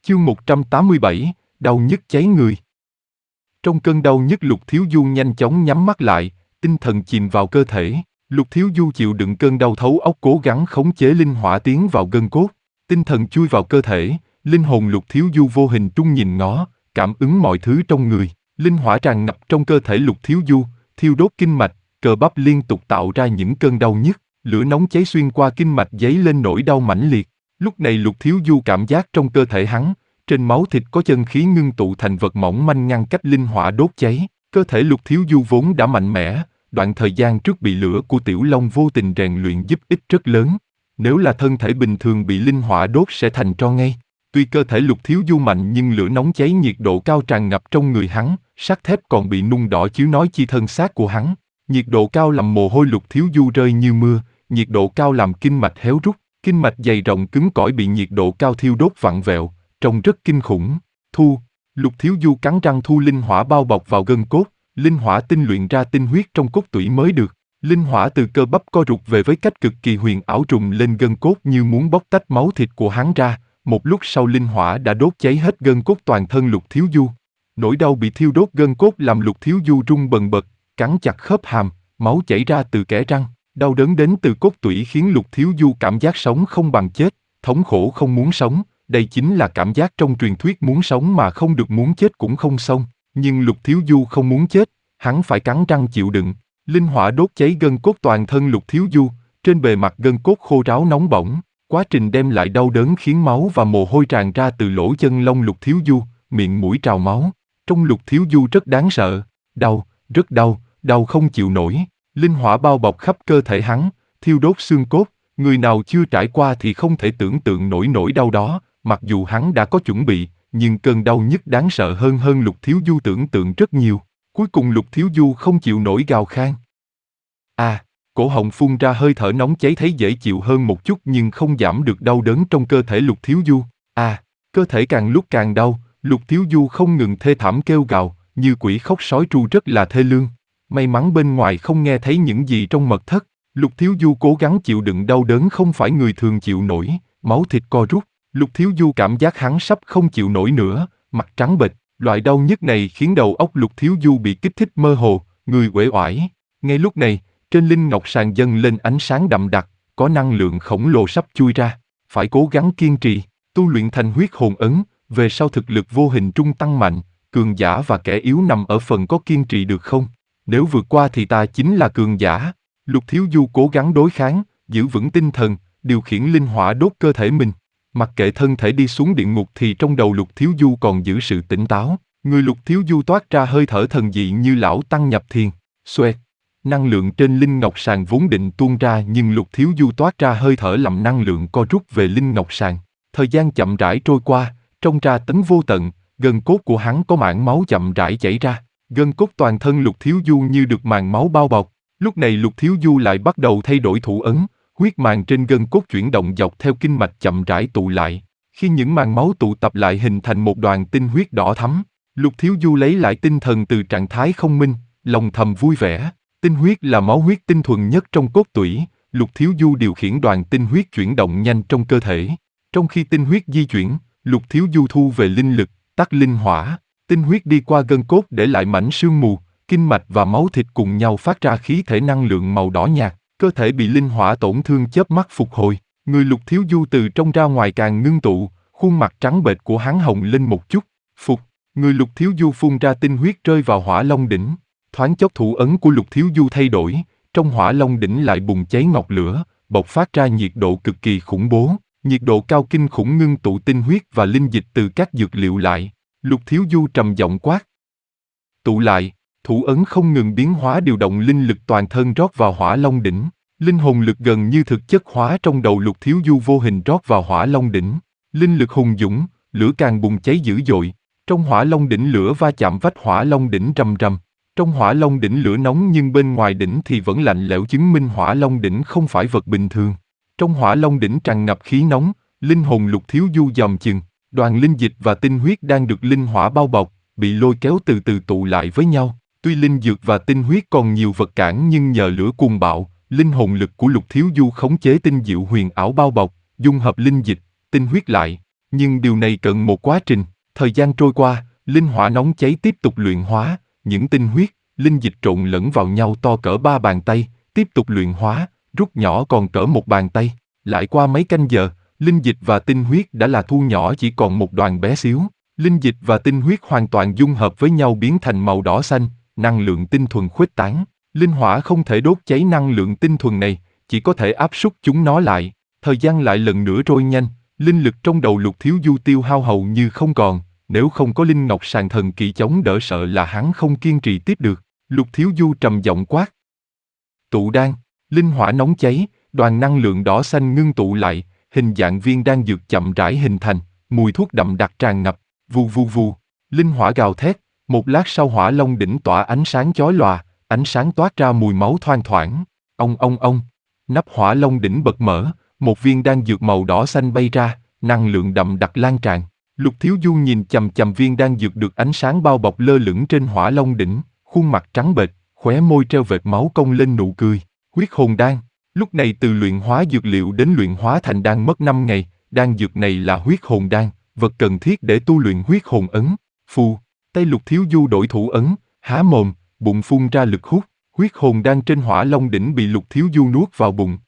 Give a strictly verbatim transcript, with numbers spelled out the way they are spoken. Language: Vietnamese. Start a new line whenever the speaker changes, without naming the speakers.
Chương một trăm tám mươi bảy, đau nhức cháy người. Trong cơn đau nhức Lục Thiếu Du nhanh chóng nhắm mắt lại, tinh thần chìm vào cơ thể. Lục Thiếu Du chịu đựng cơn đau thấu óc, cố gắng khống chế linh hỏa tiến vào gân cốt. Tinh thần chui vào cơ thể, linh hồn Lục Thiếu Du vô hình trung nhìn ngó, cảm ứng mọi thứ trong người. Linh hỏa tràn ngập trong cơ thể Lục Thiếu Du, thiêu đốt kinh mạch, cơ bắp liên tục tạo ra những cơn đau nhức. Lửa nóng cháy xuyên qua kinh mạch dấy lên nỗi đau mãnh liệt. Lúc này Lục Thiếu Du cảm giác trong cơ thể hắn, trên máu thịt có chân khí ngưng tụ thành vật mỏng manh ngăn cách linh hỏa đốt cháy. Cơ thể Lục Thiếu Du vốn đã mạnh mẽ, đoạn thời gian trước bị lửa của Tiểu Long vô tình rèn luyện giúp ích rất lớn. Nếu là thân thể bình thường bị linh hỏa đốt sẽ thành tro ngay. Tuy cơ thể Lục Thiếu Du mạnh nhưng lửa nóng cháy nhiệt độ cao tràn ngập trong người hắn, sắt thép còn bị nung đỏ chiếu nói chi thân xác của hắn. Nhiệt độ cao làm mồ hôi Lục Thiếu Du rơi như mưa, nhiệt độ cao làm kinh mạch héo rút, kinh mạch dày rộng cứng cỏi bị nhiệt độ cao thiêu đốt vặn vẹo, trông rất kinh khủng. Thu, Lục Thiếu Du cắn răng thu linh hỏa bao bọc vào gân cốt, linh hỏa tinh luyện ra tinh huyết trong cốt tủy mới được. Linh hỏa từ cơ bắp co rụt về với cách cực kỳ huyền ảo trùng lên gân cốt như muốn bóc tách máu thịt của hắn ra. Một lúc sau linh hỏa đã đốt cháy hết gân cốt toàn thân Lục Thiếu Du. Nỗi đau bị thiêu đốt gân cốt làm Lục Thiếu Du run bần bật, cắn chặt khớp hàm, máu chảy ra từ kẽ răng. Đau đớn đến từ cốt tủy khiến Lục Thiếu Du cảm giác sống không bằng chết, thống khổ không muốn sống. Đây chính là cảm giác trong truyền thuyết muốn sống mà không được, muốn chết cũng không xong. Nhưng Lục Thiếu Du không muốn chết, hắn phải cắn răng chịu đựng. Linh hỏa đốt cháy gân cốt toàn thân Lục Thiếu Du, trên bề mặt gân cốt khô ráo nóng bỏng. Quá trình đem lại đau đớn khiến máu và mồ hôi tràn ra từ lỗ chân lông Lục Thiếu Du, miệng mũi trào máu. Trong Lục Thiếu Du rất đáng sợ, đau, rất đau, đau không chịu nổi. Linh hỏa bao bọc khắp cơ thể hắn, thiêu đốt xương cốt. Người nào chưa trải qua thì không thể tưởng tượng nổi nỗi đau đó. Mặc dù hắn đã có chuẩn bị, nhưng cơn đau nhức đáng sợ hơn hơn Lục Thiếu Du tưởng tượng rất nhiều. Cuối cùng Lục Thiếu Du không chịu nổi gào khan. À, cổ họng phun ra hơi thở nóng cháy thấy dễ chịu hơn một chút nhưng không giảm được đau đớn trong cơ thể Lục Thiếu Du. À, cơ thể càng lúc càng đau, Lục Thiếu Du không ngừng thê thảm kêu gào, như quỷ khóc sói tru rất là thê lương. May mắn bên ngoài không nghe thấy những gì trong mật thất. Lục Thiếu Du cố gắng chịu đựng đau đớn không phải người thường chịu nổi, máu thịt co rút. Lục Thiếu Du cảm giác hắn sắp không chịu nổi nữa, mặt trắng bệch. Loại đau nhức này khiến đầu óc Lục Thiếu Du bị kích thích mơ hồ, người uể oải. Ngay lúc này, trên linh ngọc sàn dâng lên ánh sáng đậm đặc, có năng lượng khổng lồ sắp chui ra. Phải cố gắng kiên trì, tu luyện thành huyết hồn ấn, về sau thực lực vô hình trung tăng mạnh. Cường giả và kẻ yếu nằm ở phần có kiên trì được không? Nếu vượt qua thì ta chính là cường giả. Lục Thiếu Du cố gắng đối kháng, giữ vững tinh thần, điều khiển linh hỏa đốt cơ thể mình. Mặc kệ thân thể đi xuống địa ngục thì trong đầu Lục Thiếu Du còn giữ sự tỉnh táo. Người Lục Thiếu Du toát ra hơi thở thần dị như lão tăng nhập thiền. Xoẹt. Năng lượng trên linh ngọc sàn vốn định tuôn ra nhưng Lục Thiếu Du toát ra hơi thở làm năng lượng co rút về linh ngọc sàn. Thời gian chậm rãi trôi qua, trong tra tấn vô tận, gân cốt của hắn có mảng máu chậm rãi chảy ra. Gân cốt toàn thân Lục Thiếu Du như được màng máu bao bọc. Lúc này Lục Thiếu Du lại bắt đầu thay đổi thủ ấn. Huyết màng trên gân cốt chuyển động dọc theo kinh mạch chậm rãi tụ lại. Khi những màng máu tụ tập lại hình thành một đoàn tinh huyết đỏ thắm, Lục Thiếu Du lấy lại tinh thần từ trạng thái không minh, lòng thầm vui vẻ. Tinh huyết là máu huyết tinh thuần nhất trong cốt tủy. Lục Thiếu Du điều khiển đoàn tinh huyết chuyển động nhanh trong cơ thể. Trong khi tinh huyết di chuyển, Lục Thiếu Du thu về linh lực, tắt linh hỏa. Tinh huyết đi qua gân cốt để lại mảnh sương mù, kinh mạch và máu thịt cùng nhau phát ra khí thể năng lượng màu đỏ nhạt. Cơ thể bị linh hỏa tổn thương chớp mắt phục hồi. Người Lục Thiếu Du từ trong ra ngoài càng ngưng tụ, khuôn mặt trắng bệch của hắn hồng lên một chút. Phục. Người Lục Thiếu Du phun ra tinh huyết rơi vào Hỏa Long đỉnh. Thoáng chốc thủ ấn của Lục Thiếu Du thay đổi, trong Hỏa Long đỉnh lại bùng cháy ngọn lửa, bộc phát ra nhiệt độ cực kỳ khủng bố. Nhiệt độ cao kinh khủng ngưng tụ tinh huyết và linh dịch từ các dược liệu lại. Lục Thiếu Du trầm giọng quát. Tụ lại. Thủ ấn không ngừng biến hóa điều động linh lực toàn thân rót vào Hỏa Long đỉnh. Linh hồn lực gần như thực chất hóa trong đầu Lục Thiếu Du vô hình rót vào Hỏa Long đỉnh. Linh lực hùng dũng, lửa càng bùng cháy dữ dội. Trong Hỏa Long đỉnh lửa va chạm vách Hỏa Long đỉnh rầm rầm. Trong Hỏa Long đỉnh lửa nóng nhưng bên ngoài đỉnh thì vẫn lạnh lẽo chứng minh Hỏa Long đỉnh không phải vật bình thường. Trong Hỏa Long đỉnh tràn ngập khí nóng, linh hồn Lục Thiếu Du dòm chừng, đoàn linh dịch và tinh huyết đang được linh hỏa bao bọc, bị lôi kéo từ từ tụ lại với nhau. Tuy linh dược và tinh huyết còn nhiều vật cản nhưng nhờ lửa cuồng bạo, linh hồn lực của Lục Thiếu Du khống chế tinh diệu huyền ảo bao bọc, dung hợp linh dịch, tinh huyết lại. Nhưng điều này cần một quá trình. Thời gian trôi qua, linh hỏa nóng cháy tiếp tục luyện hóa, những tinh huyết, linh dịch trộn lẫn vào nhau to cỡ ba bàn tay, tiếp tục luyện hóa, rút nhỏ còn cỡ một bàn tay. Lại qua mấy canh giờ, linh dịch và tinh huyết đã là thu nhỏ chỉ còn một đoàn bé xíu. Linh dịch và tinh huyết hoàn toàn dung hợp với nhau biến thành màu đỏ xanh, năng lượng tinh thuần khuếch tán. Linh hỏa không thể đốt cháy năng lượng tinh thuần này, chỉ có thể áp suất chúng nó lại. Thời gian lại lần nữa trôi nhanh, linh lực trong đầu Lục Thiếu Du tiêu hao hầu như không còn, nếu không có linh ngọc sàn thần kỳ chống đỡ sợ là hắn không kiên trì tiếp được. Lục Thiếu Du trầm giọng quát. Tụ đan, linh hỏa nóng cháy, đoàn năng lượng đỏ xanh ngưng tụ lại, hình dạng viên đan dược chậm rãi hình thành, mùi thuốc đậm đặc tràn ngập, vù vù vù, linh hỏa gào thét, một lát sau hỏa long đỉnh tỏa ánh sáng chói lòa, ánh sáng toát ra mùi máu thoang thoảng, ong ong ong, nắp hỏa long đỉnh bật mở, một viên đan dược màu đỏ xanh bay ra, năng lượng đậm đặc lan tràn. Lục Thiếu Du nhìn chằm chằm viên đan dược được ánh sáng bao bọc lơ lửng trên hỏa long đỉnh, khuôn mặt trắng bệch, khóe môi treo vệt máu cong lên nụ cười. Huyết hồn đan, lúc này từ luyện hóa dược liệu đến luyện hóa thành đan mất năm ngày, đan dược này là huyết hồn đan, vật cần thiết để tu luyện huyết hồn ấn. Phù, tay Lục Thiếu Du đổi thủ ấn, há mồm, bụng phun ra lực hút, huyết hồn đan trên hỏa long đỉnh bị Lục Thiếu Du nuốt vào bụng,